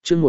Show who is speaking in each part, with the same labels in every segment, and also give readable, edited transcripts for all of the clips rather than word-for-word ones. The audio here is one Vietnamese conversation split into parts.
Speaker 1: chương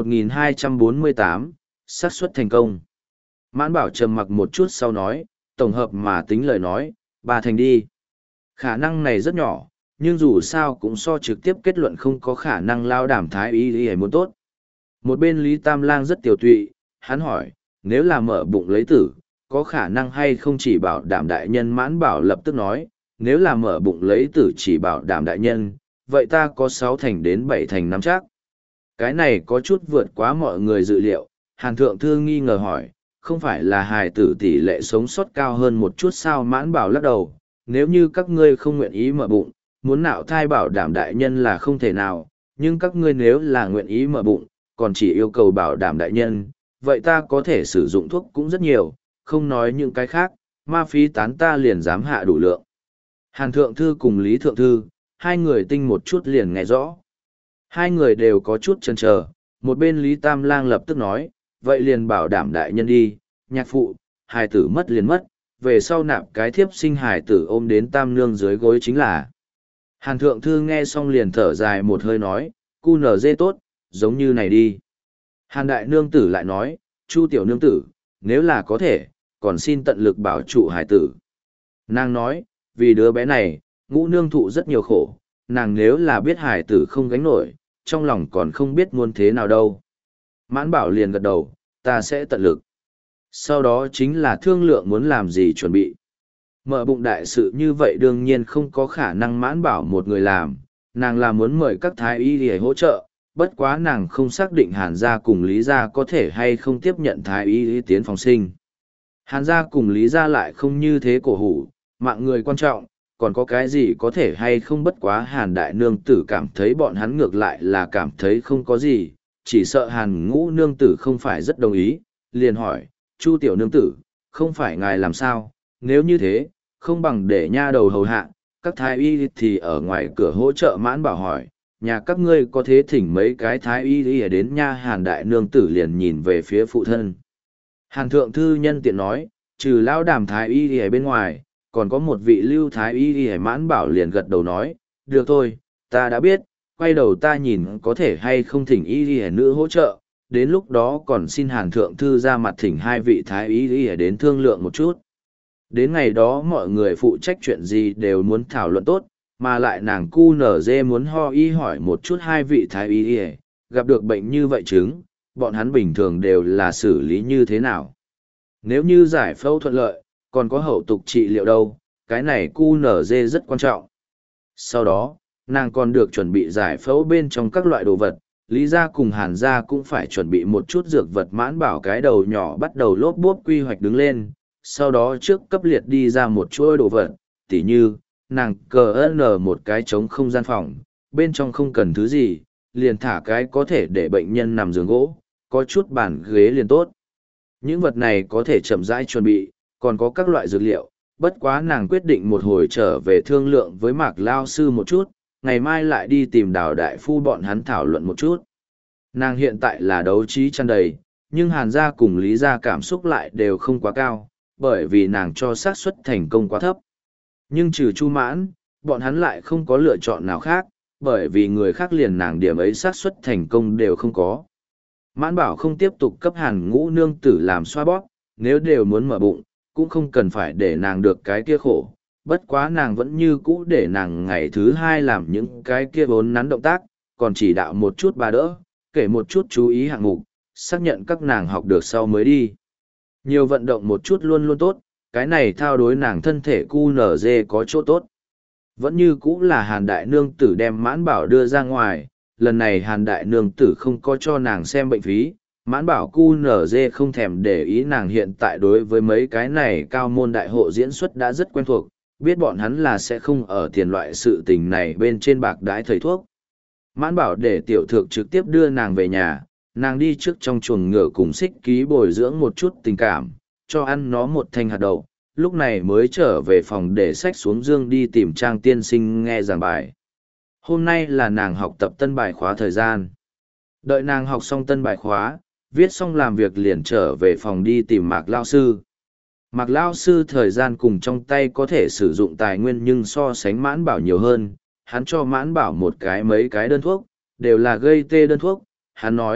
Speaker 1: 1248, xác suất thành công. Mãn Bảo trầm mặc một chút sau nói, tổng hợp mà tính lời nói, 3 thành đi. Khả năng này rất nhỏ, nhưng dù sao cũng so trực tiếp kết luận không có khả năng lao đảm thái y y muốn tốt. Một bên Lý Tam Lang rất tiểu tụy, hắn hỏi, nếu là mở bụng lấy tử, có khả năng hay không chỉ bảo đảm đại nhân? Mãn Bảo lập tức nói, nếu là mở bụng lấy tử chỉ bảo đảm đại nhân, vậy ta có 6 thành đến 7 thành nắm chắc. Cái này có chút vượt quá mọi người dự liệu, Hàn Thượng Thư nghi ngờ hỏi, không phải là hài tử tỷ lệ sống sót cao hơn một chút sao? Mãn Bảo lắc đầu, nếu như các ngươi không nguyện ý mở bụng, muốn nạo thai bảo đảm đại nhân là không thể nào, nhưng các ngươi nếu là nguyện ý mở bụng, còn chỉ yêu cầu bảo đảm đại nhân, vậy ta có thể sử dụng thuốc cũng rất nhiều, không nói những cái khác, ma phí tán ta liền dám hạ đủ lượng. Hàn Thượng Thư cùng Lý Thượng Thư, hai người tinh một chút liền nghe rõ. Hai người đều có chút chần chờ, một bên Lý Tam Lang lập tức nói, vậy liền bảo đảm đại nhân đi, nhạc phụ, hài tử mất liền mất, về sau nạp cái thiếp sinh hài tử ôm đến Tam Nương dưới gối chính là. Hàn Thượng Thư nghe xong liền thở dài một hơi nói, cu nở dê tốt, giống như này đi. Hàn Đại Nương Tử lại nói, Chu Tiểu Nương Tử, nếu là có thể, còn xin tận lực bảo trụ hài tử. Nàng nói, vì đứa bé này, Ngũ Nương thụ rất nhiều khổ, nàng nếu là biết hài tử không gánh nổi, trong lòng còn không biết muốn thế nào đâu. Mãn Bảo liền gật đầu, ta sẽ tận lực. Sau đó chính là thương lượng muốn làm gì chuẩn bị. Mở bụng đại sự như vậy đương nhiên không có khả năng Mãn Bảo một người làm, nàng là muốn mời các thái y để hỗ trợ, bất quá nàng không xác định Hàn gia cùng Lý gia có thể hay không tiếp nhận thái y tiến phòng sinh. Hàn gia cùng Lý gia lại không như thế cổ hủ, mạng người quan trọng, còn có cái gì có thể hay không. Bất quá Hàn Đại Nương Tử cảm thấy bọn hắn ngược lại là cảm thấy không có gì, chỉ sợ Hàn Ngũ Nương Tử không phải rất đồng ý, liền hỏi, Chu Tiểu Nương Tử, không phải ngài làm sao, nếu như thế, không bằng để nha đầu hầu hạ, các thái y thì ở ngoài cửa hỗ trợ. Mãn Bảo hỏi, nhà các ngươi có thế thỉnh mấy cái thái y đến nha? Hàn Đại Nương Tử liền nhìn về phía phụ thân. Hàn Thượng Thư nhân tiện nói, trừ lão đàm thái y ở bên ngoài, còn có một vị lưu thái y. Mãn Bảo liền gật đầu nói, được thôi, ta đã biết, quay đầu ta nhìn có thể hay không thỉnh y nữ hỗ trợ, đến lúc đó còn xin Hàn Thượng Thư ra mặt thỉnh hai vị thái y đến thương lượng một chút. Đến ngày đó mọi người phụ trách chuyện gì đều muốn thảo luận tốt, mà lại nàng cu nở dê muốn ho y hỏi một chút hai vị thái y gặp được bệnh như vậy chứng, bọn hắn bình thường đều là xử lý như thế nào. Nếu như giải phẫu thuận lợi, còn có hậu tục trị liệu đâu, cái này cu nở dê rất quan trọng. Sau đó, nàng còn được chuẩn bị giải phẫu bên trong các loại đồ vật, Lý gia cùng Hàn gia cũng phải chuẩn bị một chút dược vật. Mãn Bảo cái đầu nhỏ bắt đầu lốp bốp quy hoạch đứng lên, sau đó trước cấp liệt đi ra một chuỗi đồ vật, tỉ như, nàng cờ n một cái trống không gian phòng, bên trong không cần thứ gì, liền thả cái có thể để bệnh nhân nằm giường gỗ, có chút bàn ghế liền tốt. Những vật này có thể chậm rãi chuẩn bị, còn có các loại dược liệu, bất quá nàng quyết định một hồi trở về thương lượng với Mạc Lao Sư một chút, ngày mai lại đi tìm Đào Đại Phu bọn hắn thảo luận một chút. Nàng hiện tại là đấu trí tràn đầy, nhưng Hàn gia cùng Lý gia cảm xúc lại đều không quá cao, bởi vì nàng cho xác suất thành công quá thấp. Nhưng trừ Chu Mãn, bọn hắn lại không có lựa chọn nào khác, bởi vì người khác liền nàng điểm ấy xác suất thành công đều không có. Mãn Bảo không tiếp tục cấp Hàn Ngũ Nương Tử làm xoa bóp, nếu đều muốn mở bụng, cũng không cần phải để nàng được cái kia khổ. Bất quá nàng vẫn như cũ để nàng ngày thứ 2 làm những cái kia vốn nắn động tác, còn chỉ đạo một chút bà đỡ, kể một chút chú ý hạng mục, xác nhận các nàng học được sau mới đi. Nhiều vận động một chút luôn luôn tốt, cái này thao đối nàng thân thể cu nở dê có chỗ tốt. Vẫn như cũ là Hàn Đại Nương Tử đem Mãn Bảo đưa ra ngoài, lần này Hàn Đại Nương Tử không có cho nàng xem bệnh phí, Mãn Bảo cu nở dê không thèm để ý. Nàng hiện tại đối với mấy cái này cao môn đại hộ diễn xuất đã rất quen thuộc, biết bọn hắn là sẽ không ở tiền loại sự tình này bên trên bạc đái thầy thuốc. Mãn Bảo để tiểu thược trực tiếp đưa nàng về nhà, nàng đi trước trong chuồng ngựa cùng Xích Ký bồi dưỡng một chút tình cảm, cho ăn nó một thanh hạt đậu, lúc này mới trở về phòng để xách xuống giường đi tìm Trang tiên sinh nghe giảng bài. Hôm nay là nàng học tập tân bài khóa thời gian. Đợi nàng học xong tân bài khóa, viết xong làm việc liền trở về phòng đi tìm Mạc Lao Sư. Mạc Lao Sư thời gian cùng trong tay có thể sử dụng tài nguyên nhưng so sánh Mãn Bảo nhiều hơn, hắn cho Mãn Bảo một cái mấy cái đơn thuốc, đều là gây tê đơn thuốc. Hắn nói,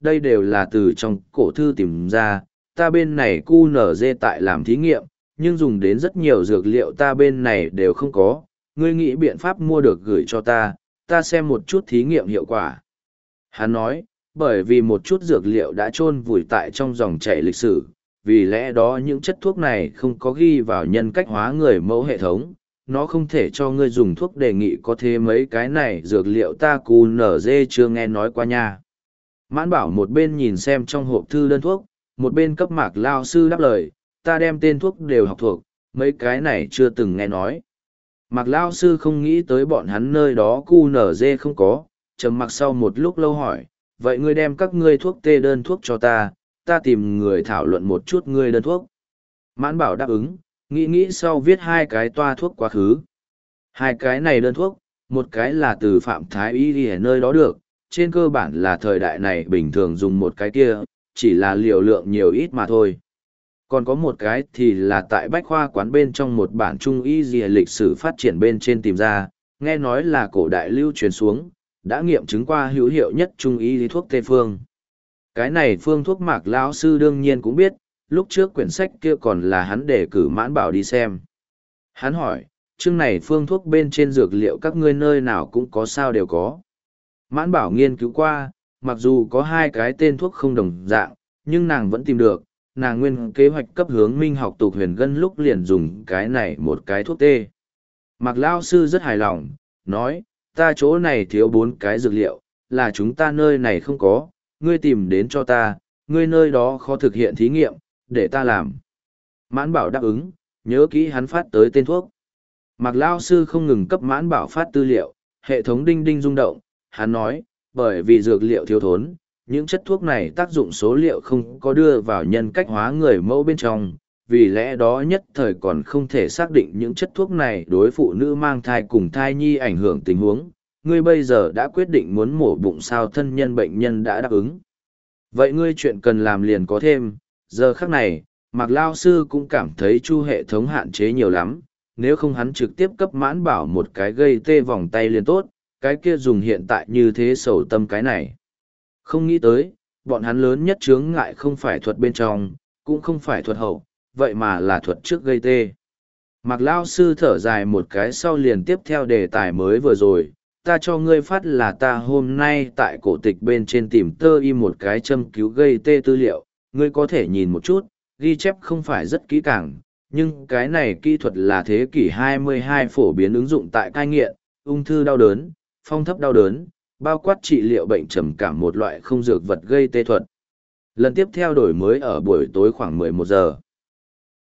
Speaker 1: đây đều là từ trong cổ thư tìm ra, ta bên này QNZ tại làm thí nghiệm, nhưng dùng đến rất nhiều dược liệu ta bên này đều không có, ngươi nghĩ biện pháp mua được gửi cho ta xem một chút thí nghiệm hiệu quả. Hắn nói, bởi vì một chút dược liệu đã chôn vùi tại trong dòng chảy lịch sử, vì lẽ đó những chất thuốc này không có ghi vào nhân cách hóa người mẫu hệ thống, nó không thể cho ngươi dùng thuốc đề nghị có thế mấy cái này dược liệu ta QNZ chưa nghe nói qua nha. Mãn Bảo một bên nhìn xem trong hộp thư đơn thuốc, một bên cấp Mạc Lao sư đáp lời, ta đem tên thuốc đều học thuộc, mấy cái này chưa từng nghe nói. Mạc Lao sư không nghĩ tới bọn hắn nơi đó QNZ không có, trầm mặc sau một lúc lâu hỏi, vậy ngươi đem các ngươi thuốc tê đơn thuốc cho ta tìm người thảo luận một chút ngươi đơn thuốc. Mãn Bảo đáp ứng, nghĩ sau viết hai cái toa thuốc quá khứ. Hai cái này đơn thuốc, một cái là từ Phạm Thái Y ở nơi đó được, trên cơ bản là thời đại này bình thường dùng một cái kia, chỉ là liều lượng nhiều ít mà thôi. Còn có một cái thì là tại bách khoa quán bên trong một bản trung y gì lịch sử phát triển bên trên tìm ra, nghe nói là cổ đại lưu truyền xuống, đã nghiệm chứng qua hữu hiệu nhất trung y lý thuốc tê phương. Cái này phương thuốc Mạc lão sư đương nhiên cũng biết, lúc trước quyển sách kia còn là hắn để cử Mãn Bảo đi xem. Hắn hỏi, chương này phương thuốc bên trên dược liệu các ngươi nơi nào cũng có sao đều có. Mãn Bảo nghiên cứu qua, mặc dù có hai cái tên thuốc không đồng dạng, nhưng nàng vẫn tìm được, nàng nguyên kế hoạch cấp hướng minh học tục huyền gân lúc liền dùng cái này một cái thuốc tê. Mạc lão sư rất hài lòng, nói, ta chỗ này thiếu 4 cái dược liệu, là chúng ta nơi này không có, ngươi tìm đến cho ta, ngươi nơi đó khó thực hiện thí nghiệm, để ta làm. Mãn Bảo đáp ứng, nhớ kỹ hắn phát tới tên thuốc. Mạc Lao sư không ngừng cấp Mãn Bảo phát tư liệu, hệ thống đinh đinh rung động, hắn nói, bởi vì dược liệu thiếu thốn, những chất thuốc này tác dụng số liệu không có đưa vào nhân cách hóa người mẫu bên trong, vì lẽ đó nhất thời còn không thể xác định những chất thuốc này đối phụ nữ mang thai cùng thai nhi ảnh hưởng tình huống. Ngươi bây giờ đã quyết định muốn mổ bụng sao thân nhân bệnh nhân đã đáp ứng. Vậy ngươi chuyện cần làm liền có thêm, giờ khắc này, Mạc Lao sư cũng cảm thấy chu hệ thống hạn chế nhiều lắm, nếu không hắn trực tiếp cấp Mãn Bảo một cái gây tê vòng tay liền tốt, cái kia dùng hiện tại như thế sầu tâm cái này. Không nghĩ tới, bọn hắn lớn nhất chướng ngại không phải thuật bên trong, cũng không phải thuật hậu, vậy mà là thuật trước gây tê. Mạc Lao sư thở dài một cái sau liền tiếp theo đề tài mới vừa rồi, ta cho ngươi phát là ta hôm nay tại cổ tịch bên trên tìm tơ y một cái châm cứu gây tê tư liệu, ngươi có thể nhìn một chút, ghi chép không phải rất kỹ càng, nhưng cái này kỹ thuật là thế kỷ 22 phổ biến ứng dụng tại cai nghiện, ung thư đau đớn, phong thấp đau đớn, bao quát trị liệu bệnh trầm cảm một loại không dược vật gây tê thuật. Lần tiếp theo đổi mới ở buổi tối khoảng 11 giờ.